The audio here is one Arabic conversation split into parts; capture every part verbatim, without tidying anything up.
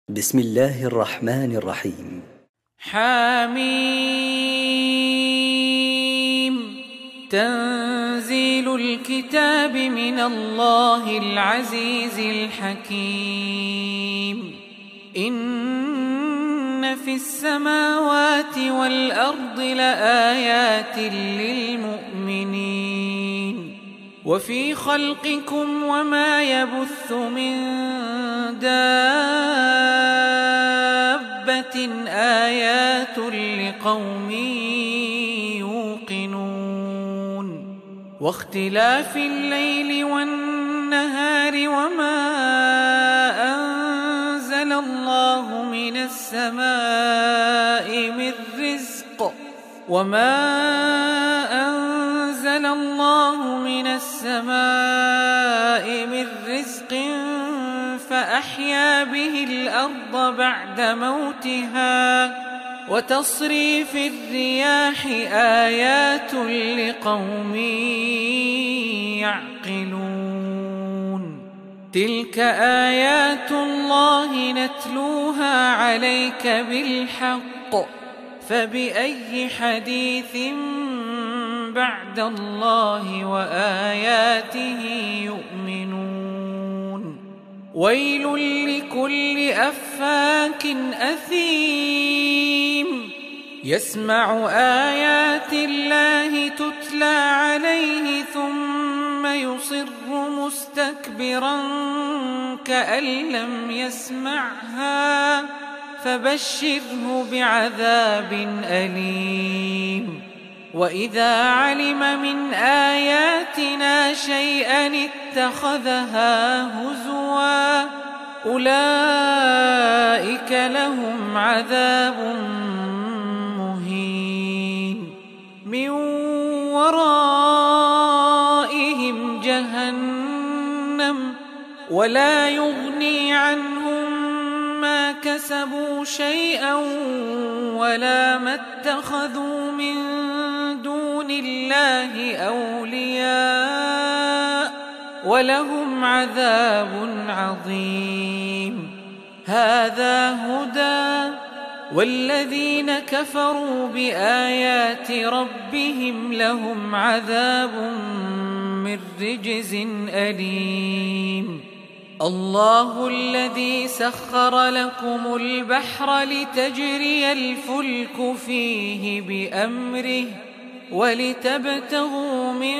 بسم الله الرحمن الرحيم. حميم. تنزيل الكتاب من الله العزيز الحكيم. إن في السماوات والأرض لآيات للمؤمنين وفي خلقكم وما يبث من دابة آيات لقوم يوقنون واختلاف الليل والنهار وما أنزل الله من السماء من رزق وما أنزل الله من السماء من رزق فأحيا به الأرض بعد موتها وتصريف الرياح آيات لقوم يعقلون تلك آيات الله نتلوها عليك بالحق فبأي حديث بعد الله وآياته يؤمنون ويل لكل أفاك أثيم يسمع آيات الله تتلى عليه ثم يصر مستكبرا كأن لم يسمعها فبشره بعذاب أليم وإذا علم من آياتنا شيئا اتخذها هزوا أولئك لهم عذاب مهين من ورائهم جهنم ولا يغني عنهم ما كسبوا شيئا ولا ما اتخذوا من دون الله أولياء ولهم عذاب عظيم هذا هدى والذين كفروا بآيات ربهم لهم عذاب من رجز أليم الله الذي سخر لكم البحر لتجري الفلك فيه بأمره ولتبتغوا من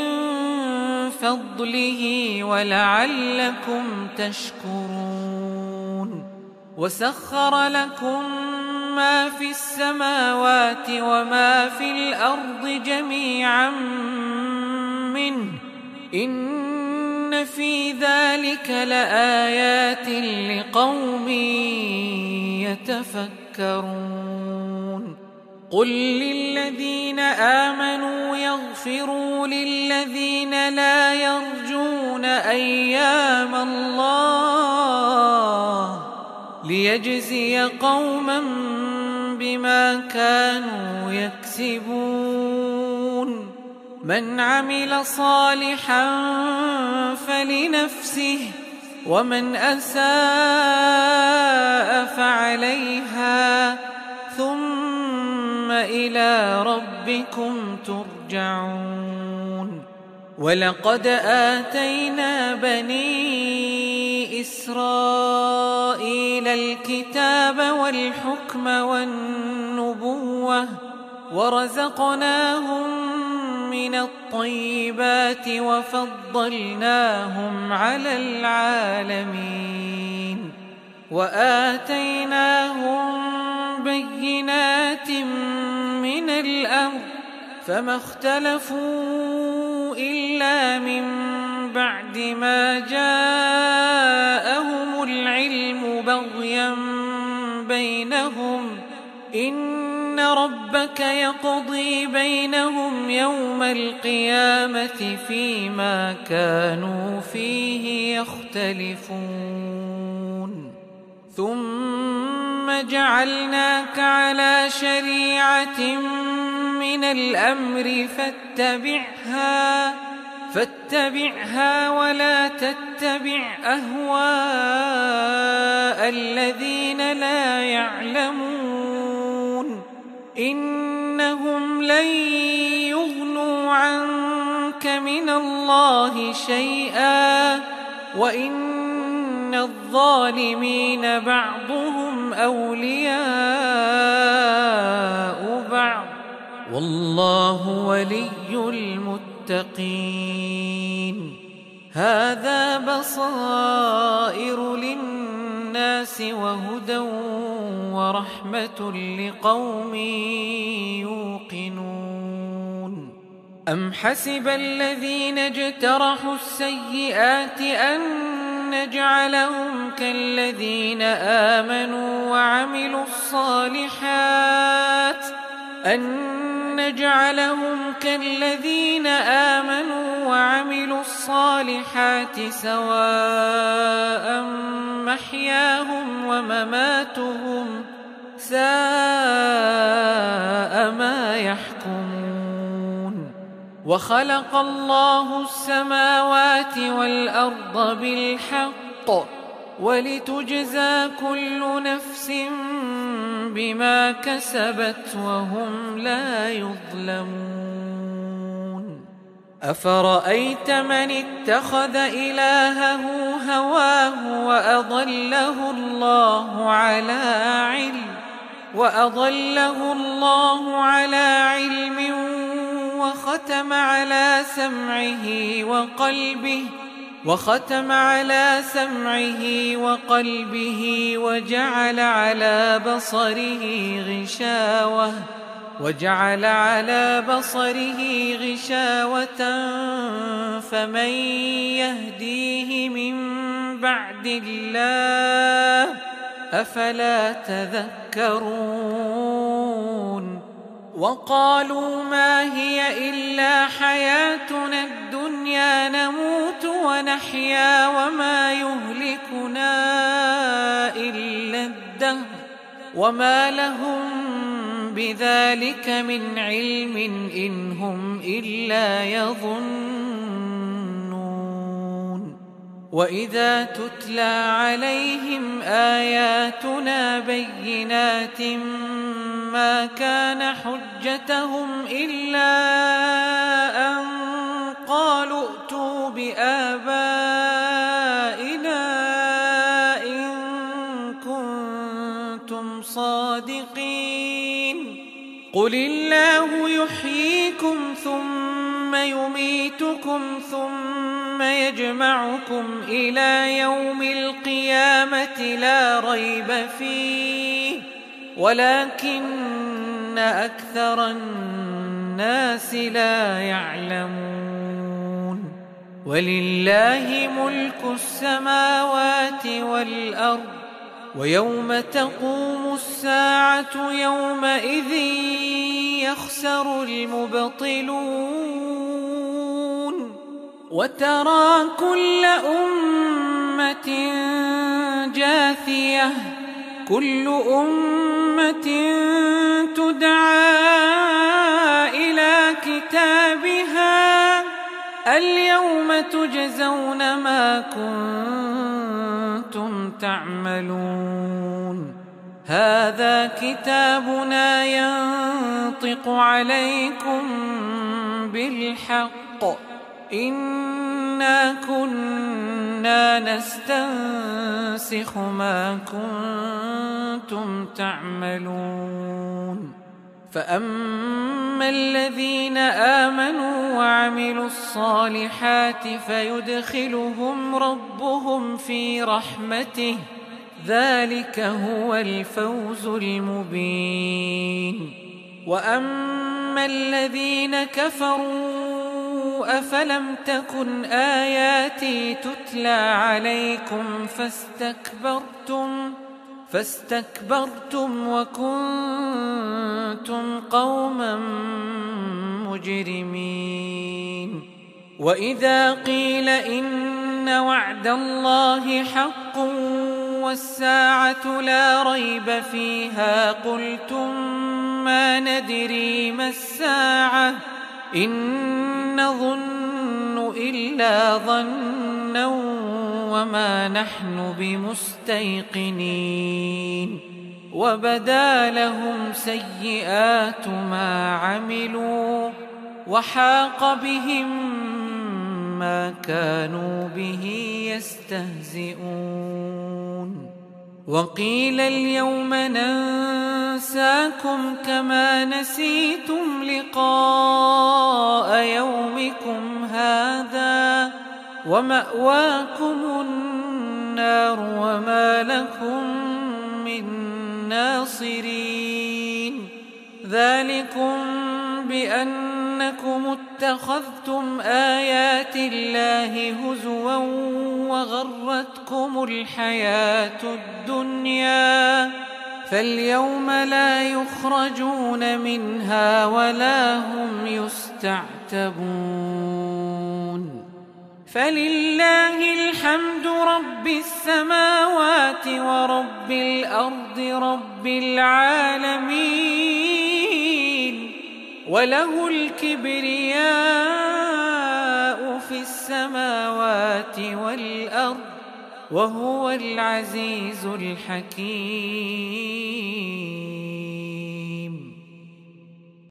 فضله ولعلكم تشكرون وسخر لكم ما في السماوات وما في الأرض جميعا منه إن في ذلك لآيات لقوم يتفكرون قل للذين آمنوا يغفروا للذين لا يرجون أيام الله ليجزي قوما بما كانوا يكسبون من عمل صالحا فلنفسه ومن أساء فعليها ثم إلى ربكم ترجعون ولقد آتينا بني إسرائيل الكتاب والحكم والنبوة ورزقناهم من الطيبات وفضلناهم على العالمين وآتيناهم بينات من الأمر فما اختلفوا إلا من بعد ما جاءهم العلم بغيا بينهم إن ربك يقضي بينهم يوم القيامة فيما كانوا فيه يختلفون ثم جعلناك على شريعة من الأمر فاتبعها فاتبعها ولا تتبع أهواء الذين لا يعلمون إنهم لن يغنوا عنك من الله شيئا وإن الظالمين بعضهم أولياء بعض والله ولي المتقين هذا بصائر للناس وهدى ورحمة لقوم يوقنون أم حسب الذين اجترحوا السيئات أن نجعلهم كالذين آمنوا وعملوا الصالحات أن نجعلهم كالذين آمنوا وعملوا الصالحات سواء محياهم ومماتهم ساء ما يحكمون وخلق الله السماوات والأرض بالحق ولتجزى كل نفس بما كسبت وهم لا يظلمون أفرأيت من اتخذ إلهه هواه وأضله الله على علم وأضله الله على علم وختم على سمعه وقلبه وختم على سمعه وقلبه وجعل على بصره غشاوة وجعل على بصره غشاوة فمن يهديه من بعد الله أفلا تذكرون وقالوا ما هي إلا حياتنا الدنيا نموت ونحيا وما يهلكنا إلا الدهر وما لهم بذلك من علم إن هم إلا يظنون وإذا تتلى عليهم آياتنا بينات ما كان حجتهم إلا أن قالوا ائتوا بآبائنا إن كنتم صادقين قل الله يحييكم ثم يميتكم ثم يجمعكم إلى يوم القيامة لا ريب فيه ولكن أكثر الناس لا يعلمون ولله ملك السماوات والأرض ويوم تقوم الساعة يومئذ يخسر المبطلون وترى كل أمة جاثية كل أمة تدعى إلى كتابها اليوم تجزون ما كنتم تعملون هذا كتابنا ينطق عليكم بالحق إنا كنا نستنسخ ما كنتم تعملون فأما الذين آمنوا وعملوا الصالحات فيدخلهم ربهم في رحمته ذلك هو الفوز المبين وأما الذين كفروا أفلم تكن آياتي تتلى عليكم فاستكبرتم فاستكبرتم وكنتم قوما مجرمين وإذا قيل إن وعد الله حق والساعة لا ريب فيها قلتم ما ندري ما الساعة إن نظن إلا ظنا وما نحن بمستيقنين وبدا لهم سيئات ما عملوا وحاق بهم ما كانوا به يستهزئون وقيل اليوم ننساكم كما نسيتم لقاء يومكم هذا ومأواكم النار وما لكم من ناصرين ذلكم بأنكم اتخذتم آيات الله هزوا وغرتكم الحياة الدنيا فاليوم لا يخرجون منها ولا هم يستعتبون فلله الحمد رب السماوات ورب الأرض رب العالمين وله الكبرياء في السماوات والأرض وهو العزيز الحكيم.